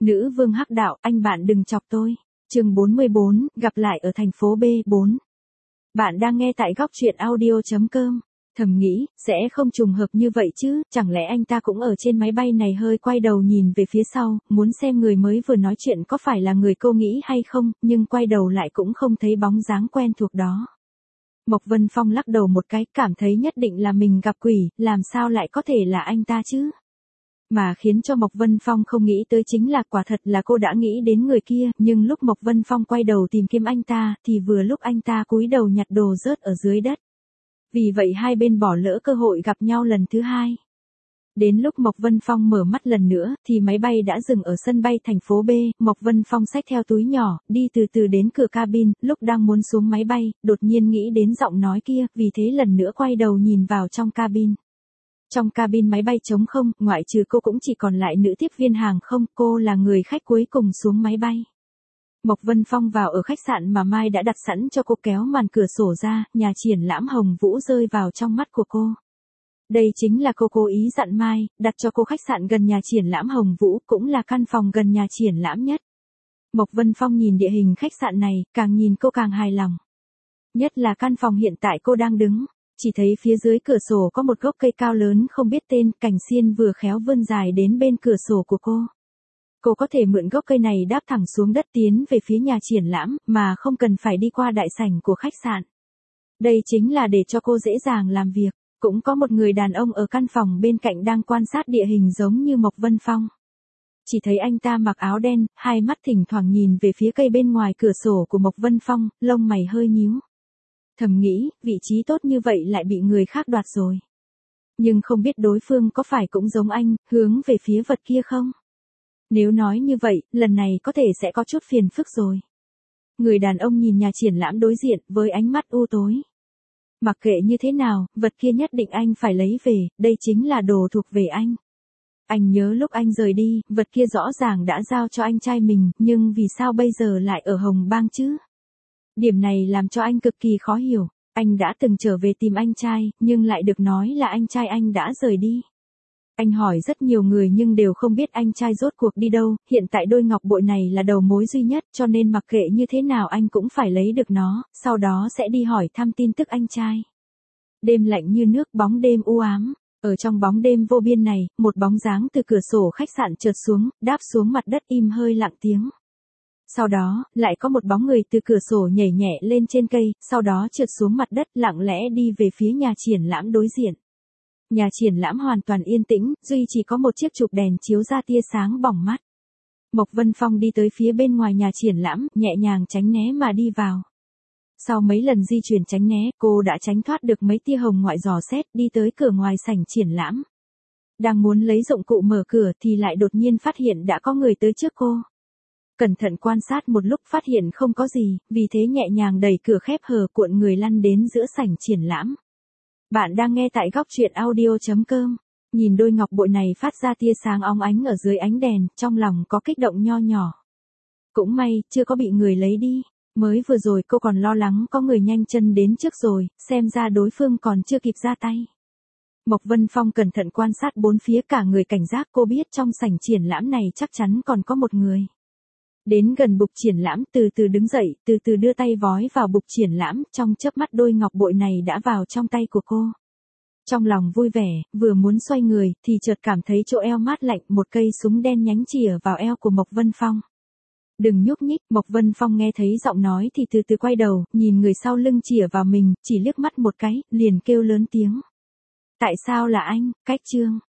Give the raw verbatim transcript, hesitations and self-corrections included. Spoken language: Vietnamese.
Nữ vương hắc đạo, anh bạn đừng chọc tôi. Chương bốn mươi bốn, gặp lại ở thành phố B bốn. Bạn đang nghe tại góc truyện audio chấm com. Thầm nghĩ, sẽ không trùng hợp như vậy chứ, chẳng lẽ anh ta cũng ở trên máy bay này. Hơi quay đầu nhìn về phía sau, muốn xem người mới vừa nói chuyện có phải là người cô nghĩ hay không, nhưng quay đầu lại cũng không thấy bóng dáng quen thuộc đó. Mộc Vân Phong lắc đầu một cái, cảm thấy nhất định là mình gặp quỷ, làm sao lại có thể là anh ta chứ? Mà khiến cho Mộc Vân Phong không nghĩ tới chính là quả thật là cô đã nghĩ đến người kia, nhưng lúc Mộc Vân Phong quay đầu tìm kiếm anh ta, thì vừa lúc anh ta cúi đầu nhặt đồ rớt ở dưới đất. Vì vậy hai bên bỏ lỡ cơ hội gặp nhau lần thứ hai. Đến lúc Mộc Vân Phong mở mắt lần nữa, thì máy bay đã dừng ở sân bay thành phố B, Mộc Vân Phong xách theo túi nhỏ, đi từ từ đến cửa cabin, lúc đang muốn xuống máy bay, đột nhiên nghĩ đến giọng nói kia, vì thế lần nữa quay đầu nhìn vào trong cabin. Trong cabin máy bay trống không, ngoại trừ cô cũng chỉ còn lại nữ tiếp viên hàng không, cô là người khách cuối cùng xuống máy bay. Mộc Vân Phong vào ở khách sạn mà Mai đã đặt sẵn cho cô, kéo màn cửa sổ ra, nhà triển lãm Hồng Vũ rơi vào trong mắt của cô. Đây chính là cô cố ý dặn Mai, đặt cho cô khách sạn gần nhà triển lãm Hồng Vũ, cũng là căn phòng gần nhà triển lãm nhất. Mộc Vân Phong nhìn địa hình khách sạn này, càng nhìn cô càng hài lòng. Nhất là căn phòng hiện tại cô đang đứng. Chỉ thấy phía dưới cửa sổ có một gốc cây cao lớn không biết tên, cành xiên vừa khéo vươn dài đến bên cửa sổ của cô. Cô có thể mượn gốc cây này đáp thẳng xuống đất tiến về phía nhà triển lãm, mà không cần phải đi qua đại sảnh của khách sạn. Đây chính là để cho cô dễ dàng làm việc. Cũng có một người đàn ông ở căn phòng bên cạnh đang quan sát địa hình giống như Mộc Vân Phong. Chỉ thấy anh ta mặc áo đen, hai mắt thỉnh thoảng nhìn về phía cây bên ngoài cửa sổ của Mộc Vân Phong, lông mày hơi nhíu. Thầm nghĩ, vị trí tốt như vậy lại bị người khác đoạt rồi. Nhưng không biết đối phương có phải cũng giống anh, hướng về phía vật kia không? Nếu nói như vậy, lần này có thể sẽ có chút phiền phức rồi. Người đàn ông nhìn nhà triển lãm đối diện với ánh mắt u tối. Mặc kệ như thế nào, vật kia nhất định anh phải lấy về, đây chính là đồ thuộc về anh. Anh nhớ lúc anh rời đi, vật kia rõ ràng đã giao cho anh trai mình, nhưng vì sao bây giờ lại ở Hồng Bang chứ? Điểm này làm cho anh cực kỳ khó hiểu. Anh đã từng trở về tìm anh trai, nhưng lại được nói là anh trai anh đã rời đi. Anh hỏi rất nhiều người nhưng đều không biết anh trai rốt cuộc đi đâu, hiện tại đôi ngọc bội này là đầu mối duy nhất, cho nên mặc kệ như thế nào anh cũng phải lấy được nó, sau đó sẽ đi hỏi thăm tin tức anh trai. Đêm lạnh như nước, bóng đêm u ám. Ở trong bóng đêm vô biên này, một bóng dáng từ cửa sổ khách sạn trượt xuống, đáp xuống mặt đất im hơi lặng tiếng. Sau đó, lại có một bóng người từ cửa sổ nhảy nhẹ lên trên cây, sau đó trượt xuống mặt đất lặng lẽ đi về phía nhà triển lãm đối diện. Nhà triển lãm hoàn toàn yên tĩnh, duy chỉ có một chiếc chụp đèn chiếu ra tia sáng bỏng mắt. Mộc Vân Phong đi tới phía bên ngoài nhà triển lãm, nhẹ nhàng tránh né mà đi vào. Sau mấy lần di chuyển tránh né, cô đã tránh thoát được mấy tia hồng ngoại dò xét, đi tới cửa ngoài sảnh triển lãm. Đang muốn lấy dụng cụ mở cửa thì lại đột nhiên phát hiện đã có người tới trước cô. Cẩn thận quan sát một lúc phát hiện không có gì, vì thế nhẹ nhàng đẩy cửa khép hờ cuộn người lăn đến giữa sảnh triển lãm. Bạn đang nghe tại góc truyện audio chấm com. Nhìn đôi ngọc bội này phát ra tia sáng óng ánh ở dưới ánh đèn, trong lòng có kích động nho nhỏ. Cũng may, chưa có bị người lấy đi. Mới vừa rồi cô còn lo lắng có người nhanh chân đến trước rồi, xem ra đối phương còn chưa kịp ra tay. Mộc Vân Phong cẩn thận quan sát bốn phía cả người cảnh giác, cô biết trong sảnh triển lãm này chắc chắn còn có một người. Đến gần bục triển lãm, từ từ đứng dậy, từ từ đưa tay vói vào bục triển lãm, trong chớp mắt đôi ngọc bội này đã vào trong tay của cô. Trong lòng vui vẻ, vừa muốn xoay người, thì chợt cảm thấy chỗ eo mát lạnh, một cây súng đen nhánh chìa vào eo của Mộc Vân Phong. Đừng nhúc nhích, Mộc Vân Phong nghe thấy giọng nói thì từ từ quay đầu, nhìn người sau lưng chìa vào mình, chỉ liếc mắt một cái, liền kêu lớn tiếng. Tại sao là anh, Cách Trương?